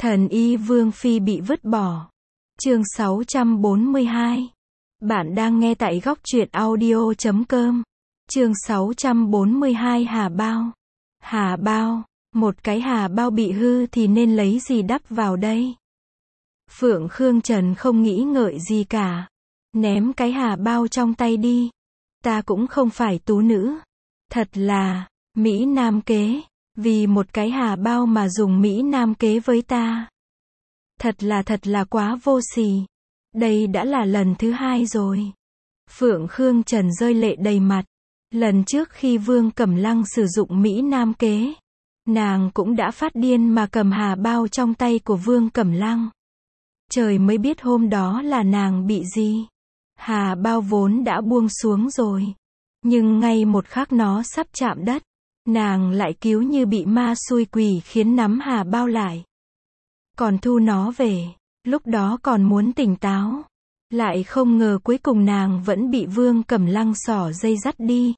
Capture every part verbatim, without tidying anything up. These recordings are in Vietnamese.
Thần y Vương Phi bị vứt bỏ. Chương sáu trăm bốn mươi hai. Bạn đang nghe tại góc truyện audio chấm com. Chương sáu trăm bốn mươi hai Hà bao. Hà bao, một cái hà bao bị hư thì nên lấy gì đắp vào đây? Phượng Khương Trần không nghĩ ngợi gì cả. Ném cái hà bao trong tay đi. Ta cũng không phải tú nữ. Thật là, Mỹ Nam kế. Vì một cái hà bao mà dùng Mỹ Nam kế với ta. Thật là thật là quá vô sỉ. Đây đã là lần thứ hai rồi. Phượng Khương Trần rơi lệ đầy mặt. Lần trước khi Vương Cẩm Lăng sử dụng Mỹ Nam kế, nàng cũng đã phát điên mà cầm hà bao trong tay của Vương Cẩm Lăng. Trời mới biết hôm đó là nàng bị gì. Hà bao vốn đã buông xuống rồi. Nhưng ngay một khắc nó sắp chạm đất, nàng lại cứu như bị ma xui quỷ khiến nắm hà bao lại. Còn thu nó về, lúc đó còn muốn tỉnh táo. Lại không ngờ cuối cùng nàng vẫn bị Vương Cẩm Lăng xỏ dây dắt đi.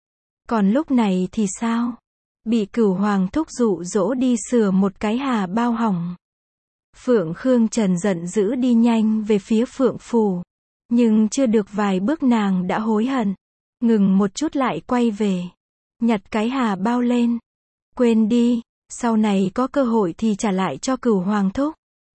Còn lúc này thì sao? Bị Cửu Hoàng thúc dụ dỗ đi sửa một cái hà bao hỏng. Phượng Khương Trần giận dữ đi nhanh về phía Phượng Phủ. Nhưng chưa được vài bước nàng đã hối hận. Ngừng một chút lại quay về. Nhặt cái hà bao lên. Quên đi, sau này có cơ hội thì trả lại cho Cửu Hoàng thúc.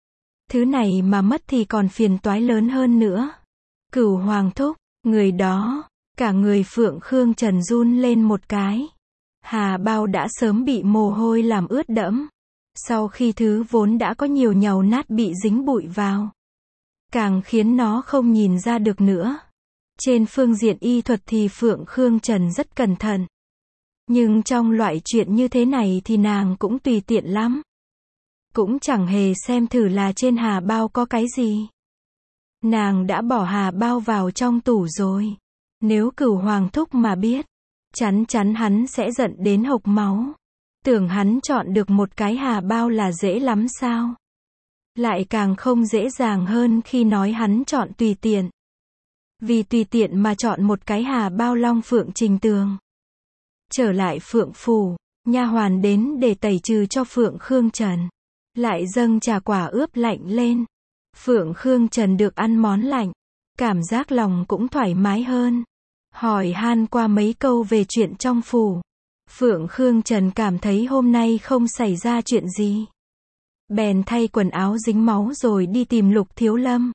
Thứ này mà mất thì còn phiền toái lớn hơn nữa. Cửu Hoàng thúc, người đó, cả người Phượng Khương Trần run lên một cái. Hà bao đã sớm bị mồ hôi làm ướt đẫm. Sau khi thứ vốn đã có nhiều nhàu nát bị dính bụi vào, càng khiến nó không nhìn ra được nữa. Trên phương diện y thuật thì Phượng Khương Trần rất cẩn thận. Nhưng trong loại chuyện như thế này thì nàng cũng tùy tiện lắm. Cũng chẳng hề xem thử là trên hà bao có cái gì. Nàng đã bỏ hà bao vào trong tủ rồi. Nếu Cửu Hoàng thúc mà biết, chắn chắn hắn sẽ giận đến hộc máu. Tưởng hắn chọn được một cái hà bao là dễ lắm sao? Lại càng không dễ dàng hơn khi nói hắn chọn tùy tiện. Vì tùy tiện mà chọn một cái hà bao Long Phượng Trình Tường. Trở lại Phượng Phủ, nha hoàn đến để tẩy trừ cho Phượng Khương Trần. Lại dâng trà quả ướp lạnh lên. Phượng Khương Trần được ăn món lạnh. Cảm giác lòng cũng thoải mái hơn. Hỏi han qua mấy câu về chuyện trong phủ. Phượng Khương Trần cảm thấy hôm nay không xảy ra chuyện gì. Bèn thay quần áo dính máu rồi đi tìm Lục Thiếu Lâm.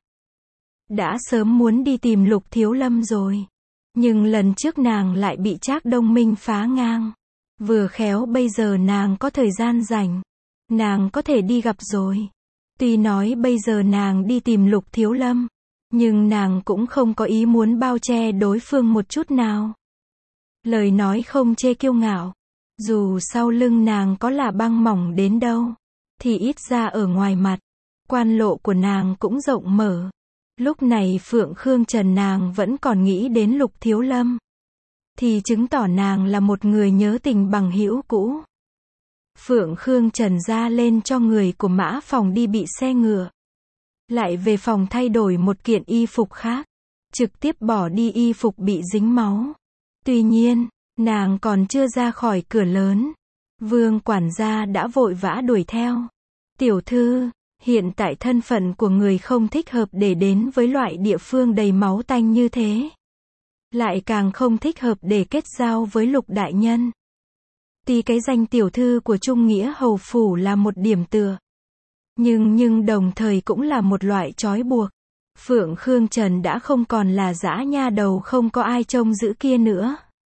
Đã sớm muốn đi tìm Lục Thiếu Lâm rồi. Nhưng lần trước nàng lại bị Trác Đông Minh phá ngang. Vừa khéo bây giờ nàng có thời gian rảnh. Nàng có thể đi gặp rồi. Tuy nói bây giờ nàng đi tìm Lục Thiếu Lâm. Nhưng nàng cũng không có ý muốn bao che đối phương một chút nào. Lời nói không chê kiêu ngạo. Dù sau lưng nàng có là băng mỏng đến đâu, thì ít ra ở ngoài mặt, quan lộ của nàng cũng rộng mở. Lúc này Phượng Khương Trần nàng vẫn còn nghĩ đến Lục Thiếu Lâm. Thì chứng tỏ nàng là một người nhớ tình bằng hữu cũ. Phượng Khương Trần ra lên cho người của Mã Phòng đi bị xe ngựa. Lại về phòng thay đổi một kiện y phục khác. Trực tiếp bỏ đi y phục bị dính máu. Tuy nhiên, nàng còn chưa ra khỏi cửa lớn. Vương quản gia đã vội vã đuổi theo. Tiểu thư, hiện tại thân phận của người không thích hợp để đến với loại địa phương đầy máu tanh như thế. Lại càng không thích hợp để kết giao với Lục đại nhân. Tuy cái danh tiểu thư của Trung Nghĩa Hầu Phủ là một điểm tựa. Nhưng nhưng đồng thời cũng là một loại trói buộc. Phượng Khương Trần đã không còn là dã nha đầu không có ai trông giữ kia nữa.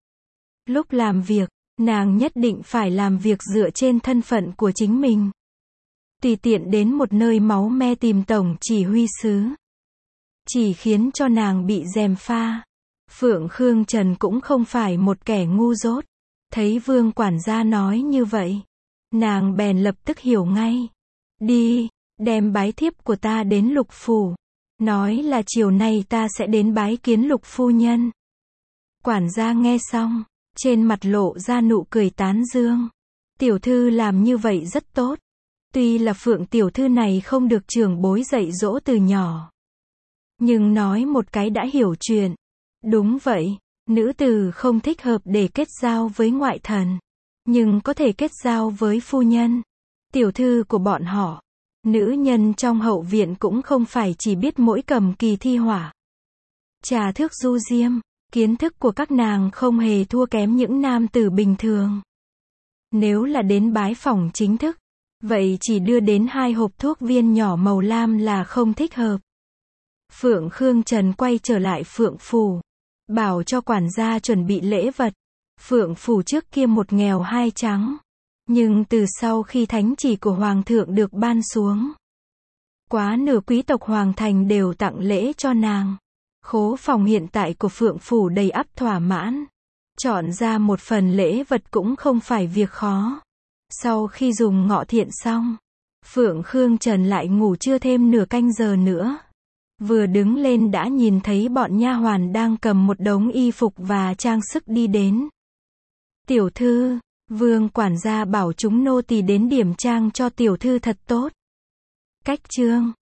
Lúc làm việc, nàng nhất định phải làm việc dựa trên thân phận của chính mình. Tùy tiện đến một nơi máu me tìm tổng chỉ huy sứ. Chỉ khiến cho nàng bị gièm pha. Phượng Khương Trần cũng không phải một kẻ ngu dốt. Thấy Vương quản gia nói như vậy, nàng bèn lập tức hiểu ngay. Đi, đem bái thiếp của ta đến Lục Phủ. Nói là chiều nay ta sẽ đến bái kiến Lục phu nhân. Quản gia nghe xong, trên mặt lộ ra nụ cười tán dương. Tiểu thư làm như vậy rất tốt. Tuy là Phượng tiểu thư này không được trưởng bối dạy dỗ từ nhỏ. Nhưng nói một cái đã hiểu chuyện. Đúng vậy, nữ tử không thích hợp để kết giao với ngoại thần. Nhưng có thể kết giao với phu nhân, tiểu thư của bọn họ. Nữ nhân trong hậu viện cũng không phải chỉ biết mỗi cầm kỳ thi hỏa, trà thước du diêm, kiến thức của các nàng không hề thua kém những nam tử bình thường. Nếu là đến bái phỏng chính thức, vậy chỉ đưa đến hai hộp thuốc viên nhỏ màu lam là không thích hợp. Phượng Khương Trần quay trở lại Phượng Phủ, bảo cho quản gia chuẩn bị lễ vật. Phượng Phủ trước kia một nghèo hai trắng, nhưng từ sau khi thánh chỉ của Hoàng thượng được ban xuống, quá nửa quý tộc Hoàng thành đều tặng lễ cho nàng. Khố phòng hiện tại của Phượng Phủ đầy ắp thỏa mãn. Chọn ra một phần lễ vật cũng không phải việc khó. Sau khi dùng ngọ thiện xong, Phượng Khương Trần lại ngủ chưa thêm nửa canh giờ nữa. Vừa đứng lên đã nhìn thấy bọn nha hoàn đang cầm một đống y phục và trang sức đi đến. Tiểu thư, Vương quản gia bảo chúng nô tỳ đến điểm trang cho tiểu thư thật tốt. Cách chương